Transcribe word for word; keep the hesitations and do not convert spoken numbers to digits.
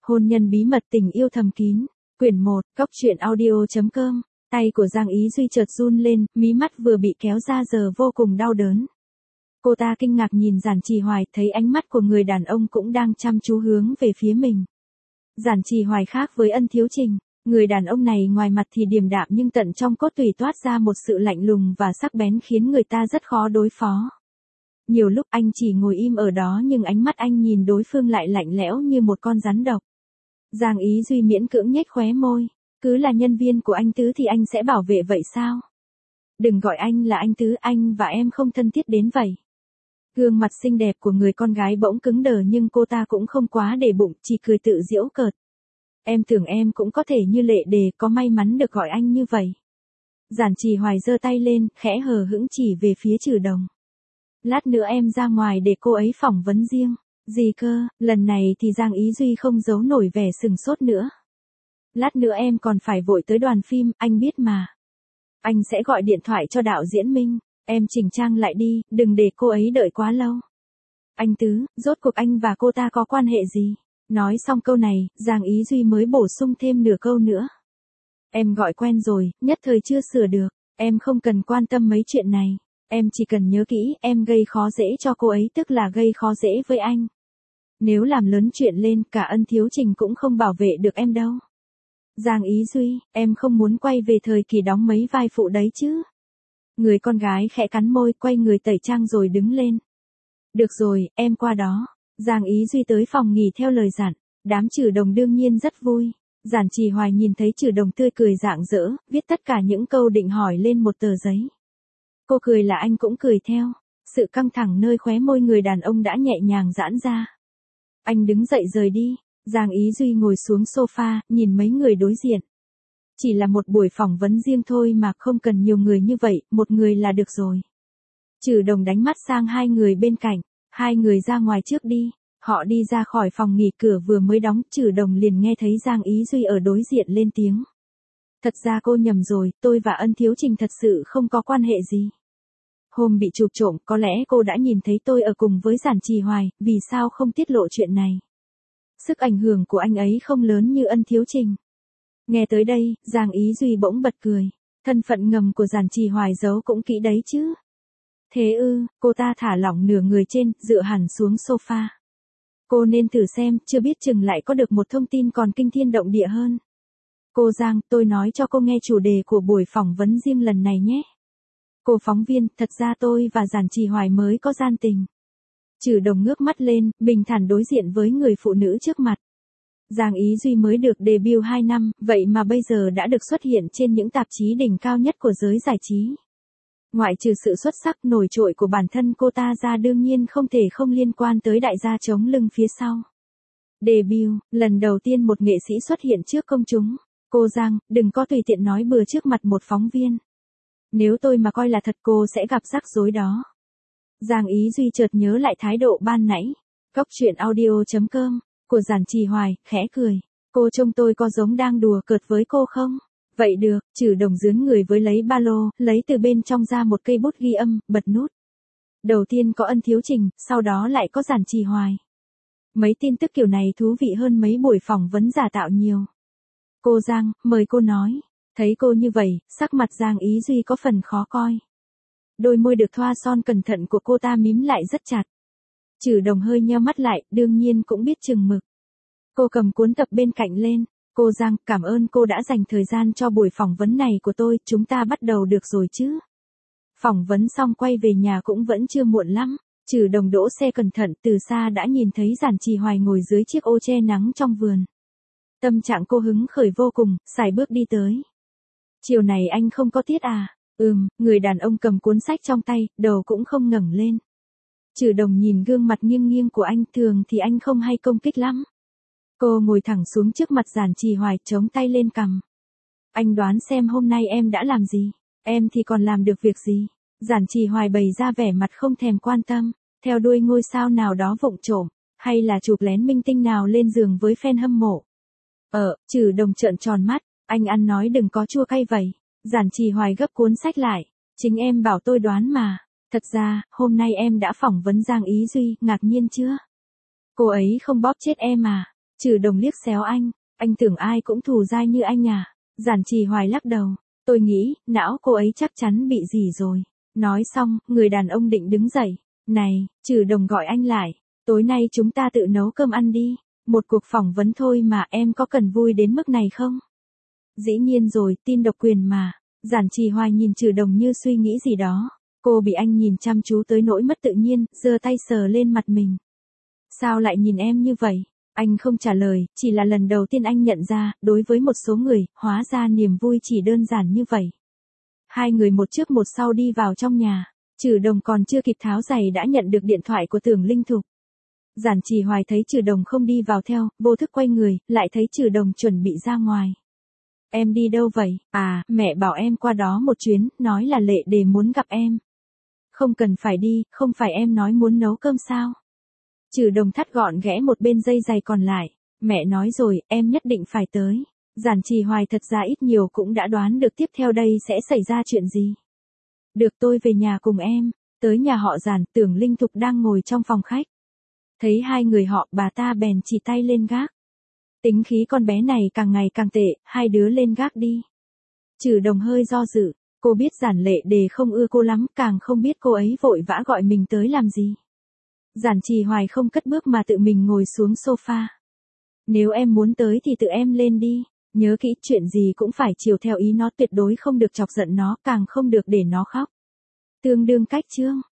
Hôn nhân bí mật tình yêu thầm kín. Quyển một, Cốc truyện audio chấm com. Tay của Giang Ý Duy chợt run lên, mí mắt vừa bị kéo ra giờ vô cùng đau đớn. Cô ta kinh ngạc nhìn Giản Trì Hoài, thấy ánh mắt của người đàn ông cũng đang chăm chú hướng về phía mình. Giản Trì Hoài khác với Ân Thiếu Trình, người đàn ông này ngoài mặt thì điềm đạm nhưng tận trong cốt tủy toát ra một sự lạnh lùng và sắc bén khiến người ta rất khó đối phó. Nhiều lúc anh chỉ ngồi im ở đó nhưng ánh mắt anh nhìn đối phương lại lạnh lẽo như một con rắn độc. Giang Ý Duy miễn cưỡng nhếch khóe môi, cứ là nhân viên của anh Tứ thì anh sẽ bảo vệ vậy sao? Đừng gọi anh là anh Tứ, anh và em không thân thiết đến vậy. Gương mặt xinh đẹp của người con gái bỗng cứng đờ nhưng cô ta cũng không quá để bụng, chỉ cười tự giễu cợt. Em tưởng em cũng có thể như Lệ Đề, có may mắn được gọi anh như vậy. Giản Trì Hoài giơ tay lên, khẽ hờ hững chỉ về phía Trừ Đồng. Lát nữa em ra ngoài để cô ấy phỏng vấn riêng. Gì cơ? Lần này thì Giang Ý Duy không giấu nổi vẻ sừng sốt nữa. Lát nữa em còn phải vội tới đoàn phim, anh biết mà. Anh sẽ gọi điện thoại cho đạo diễn Minh, em chỉnh trang lại đi, đừng để cô ấy đợi quá lâu. Anh Tứ, rốt cuộc anh và cô ta có quan hệ gì? Nói xong câu này, Giang Ý Duy mới bổ sung thêm nửa câu nữa. Em gọi quen rồi, nhất thời chưa sửa được, em không cần quan tâm mấy chuyện này. Em chỉ cần nhớ kỹ, em gây khó dễ cho cô ấy tức là gây khó dễ với anh. Nếu làm lớn chuyện lên, cả Ân Thiếu Trình cũng không bảo vệ được em đâu. Giang Ý Duy, em không muốn quay về thời kỳ đóng mấy vai phụ đấy chứ? Người con gái khẽ cắn môi, quay người tẩy trang rồi đứng lên. Được rồi, em qua đó. Giang Ý Duy tới phòng nghỉ theo lời dặn, đám Trừ Đồng đương nhiên rất vui. Giản Trì Hoài nhìn thấy Trừ Đồng tươi cười rạng rỡ, viết tất cả những câu định hỏi lên một tờ giấy. Cô cười là anh cũng cười theo, sự căng thẳng nơi khóe môi người đàn ông đã nhẹ nhàng giãn ra. Anh đứng dậy rời đi, Giang Ý Duy ngồi xuống sofa, nhìn mấy người đối diện. Chỉ là một buổi phỏng vấn riêng thôi mà không cần nhiều người như vậy, một người là được rồi. Trừ Đồng đánh mắt sang hai người bên cạnh, hai người ra ngoài trước đi. Họ đi ra khỏi phòng nghỉ, cửa vừa mới đóng, Trừ Đồng liền nghe thấy Giang Ý Duy ở đối diện lên tiếng. Thật ra cô nhầm rồi, tôi và Ân Thiếu Trình thật sự không có quan hệ gì. Hôm bị chụp trộm, có lẽ cô đã nhìn thấy tôi ở cùng với Giản Trì Hoài, vì sao không tiết lộ chuyện này? Sức ảnh hưởng của anh ấy không lớn như Ân Thiếu Trình. Nghe tới đây, Giang Ý Duy bỗng bật cười, thân phận ngầm của Giản Trì Hoài giấu cũng kỹ đấy chứ. Thế ư, cô ta thả lỏng nửa người trên, dựa hẳn xuống sofa. Cô nên thử xem, chưa biết chừng lại có được một thông tin còn kinh thiên động địa hơn. Cô Giang, tôi nói cho cô nghe chủ đề của buổi phỏng vấn riêng lần này nhé. Cô phóng viên, thật ra tôi và Giản Trì Hoài mới có gian tình. Trừ Đồng ngước mắt lên, bình thản đối diện với người phụ nữ trước mặt. Giang Ý Duy mới được debut hai năm, vậy mà bây giờ đã được xuất hiện trên những tạp chí đỉnh cao nhất của giới giải trí. Ngoại trừ sự xuất sắc nổi trội của bản thân cô ta ra, đương nhiên không thể không liên quan tới đại gia chống lưng phía sau. Debut, lần đầu tiên một nghệ sĩ xuất hiện trước công chúng. Cô Giang, đừng có tùy tiện nói bừa trước mặt một phóng viên. Nếu tôi mà coi là thật cô sẽ gặp rắc rối đó. Giang Ý Duy chợt nhớ lại thái độ ban nãy. Cốc truyện audio chấm com, của Giản Trì Hoài, khẽ cười. Cô trông tôi có giống đang đùa cợt với cô không? Vậy được, Trừ Đồng dướn người với lấy ba lô, lấy từ bên trong ra một cây bút ghi âm, bật nút. Đầu tiên có Ân Thiếu Trình, sau đó lại có Giản Trì Hoài. Mấy tin tức kiểu này thú vị hơn mấy buổi phỏng vấn giả tạo nhiều. Cô Giang, mời cô nói. Thấy cô như vậy, sắc mặt Giang Ý Duy có phần khó coi. Đôi môi được thoa son cẩn thận của cô ta mím lại rất chặt. Trừ Đồng hơi nheo mắt lại, đương nhiên cũng biết chừng mực. Cô cầm cuốn tập bên cạnh lên. Cô Giang, cảm ơn cô đã dành thời gian cho buổi phỏng vấn này của tôi, chúng ta bắt đầu được rồi chứ. Phỏng vấn xong quay về nhà cũng vẫn chưa muộn lắm. Trừ Đồng đỗ xe cẩn thận, từ xa đã nhìn thấy Giản Trì Hoài ngồi dưới chiếc ô che nắng trong vườn. Tâm trạng cô hứng khởi vô cùng, sải bước đi tới. Chiều này anh không có tiết à? Ừm, người đàn ông cầm cuốn sách trong tay, đầu cũng không ngẩng lên. Trừ Đồng nhìn gương mặt nghiêng nghiêng của anh, thường thì anh không hay công kích lắm. Cô ngồi thẳng xuống trước mặt Giản Trì Hoài, chống tay lên cằm. Anh đoán xem hôm nay em đã làm gì? Em thì còn làm được việc gì? Giản Trì Hoài bày ra vẻ mặt không thèm quan tâm, theo đuôi ngôi sao nào đó vụng trộm, hay là chụp lén minh tinh nào lên giường với fan hâm mộ. Ờ, Trừ Đồng trợn tròn mắt, anh ăn nói đừng có chua cay vậy. Giản Trì Hoài gấp cuốn sách lại, chính em bảo tôi đoán mà. Thật ra, hôm nay em đã phỏng vấn Giang Ý Duy, ngạc nhiên chưa? Cô ấy không bóp chết em à? Trừ Đồng liếc xéo anh, anh tưởng ai cũng thù dai như anh à? Giản Trì Hoài lắc đầu, tôi nghĩ, não cô ấy chắc chắn bị gì rồi. Nói xong, người đàn ông định đứng dậy. Này, Trừ Đồng gọi anh lại, tối nay chúng ta tự nấu cơm ăn đi. Một cuộc phỏng vấn thôi mà, em có cần vui đến mức này không? Dĩ nhiên rồi, tin độc quyền mà. Giản Trì Hoài nhìn Trừ Đồng như suy nghĩ gì đó. Cô bị anh nhìn chăm chú tới nỗi mất tự nhiên, giơ tay sờ lên mặt mình. Sao lại nhìn em như vậy? Anh không trả lời, chỉ là lần đầu tiên anh nhận ra, đối với một số người, hóa ra niềm vui chỉ đơn giản như vậy. Hai người một trước một sau đi vào trong nhà. Trừ Đồng còn chưa kịp tháo giày đã nhận được điện thoại của Tưởng Linh Thục. Giản Trì Hoài thấy Trừ Đồng không đi vào theo, vô thức quay người, lại thấy Trừ Đồng chuẩn bị ra ngoài. Em đi đâu vậy? À, mẹ bảo em qua đó một chuyến, nói là Lệ Đề muốn gặp em. Không cần phải đi, không phải em nói muốn nấu cơm sao? Trừ Đồng thắt gọn ghẽ một bên dây giày còn lại. Mẹ nói rồi, em nhất định phải tới. Giản Trì Hoài thật ra ít nhiều cũng đã đoán được tiếp theo đây sẽ xảy ra chuyện gì. Được, tôi về nhà cùng em. Tới nhà họ Giản, Tưởng Linh Thục đang ngồi trong phòng khách. Thấy hai người họ, bà ta bèn chỉ tay lên gác. Tính khí con bé này càng ngày càng tệ, hai đứa lên gác đi. Trừ Đồng hơi do dự, cô biết Giản Lệ Đề không ưa cô lắm, càng không biết cô ấy vội vã gọi mình tới làm gì. Giản Trì Hoài không cất bước mà tự mình ngồi xuống sofa. Nếu em muốn tới thì tự em lên đi, nhớ kỹ chuyện gì cũng phải chiều theo ý nó, tuyệt đối không được chọc giận nó, càng không được để nó khóc. Tương đương cách chương.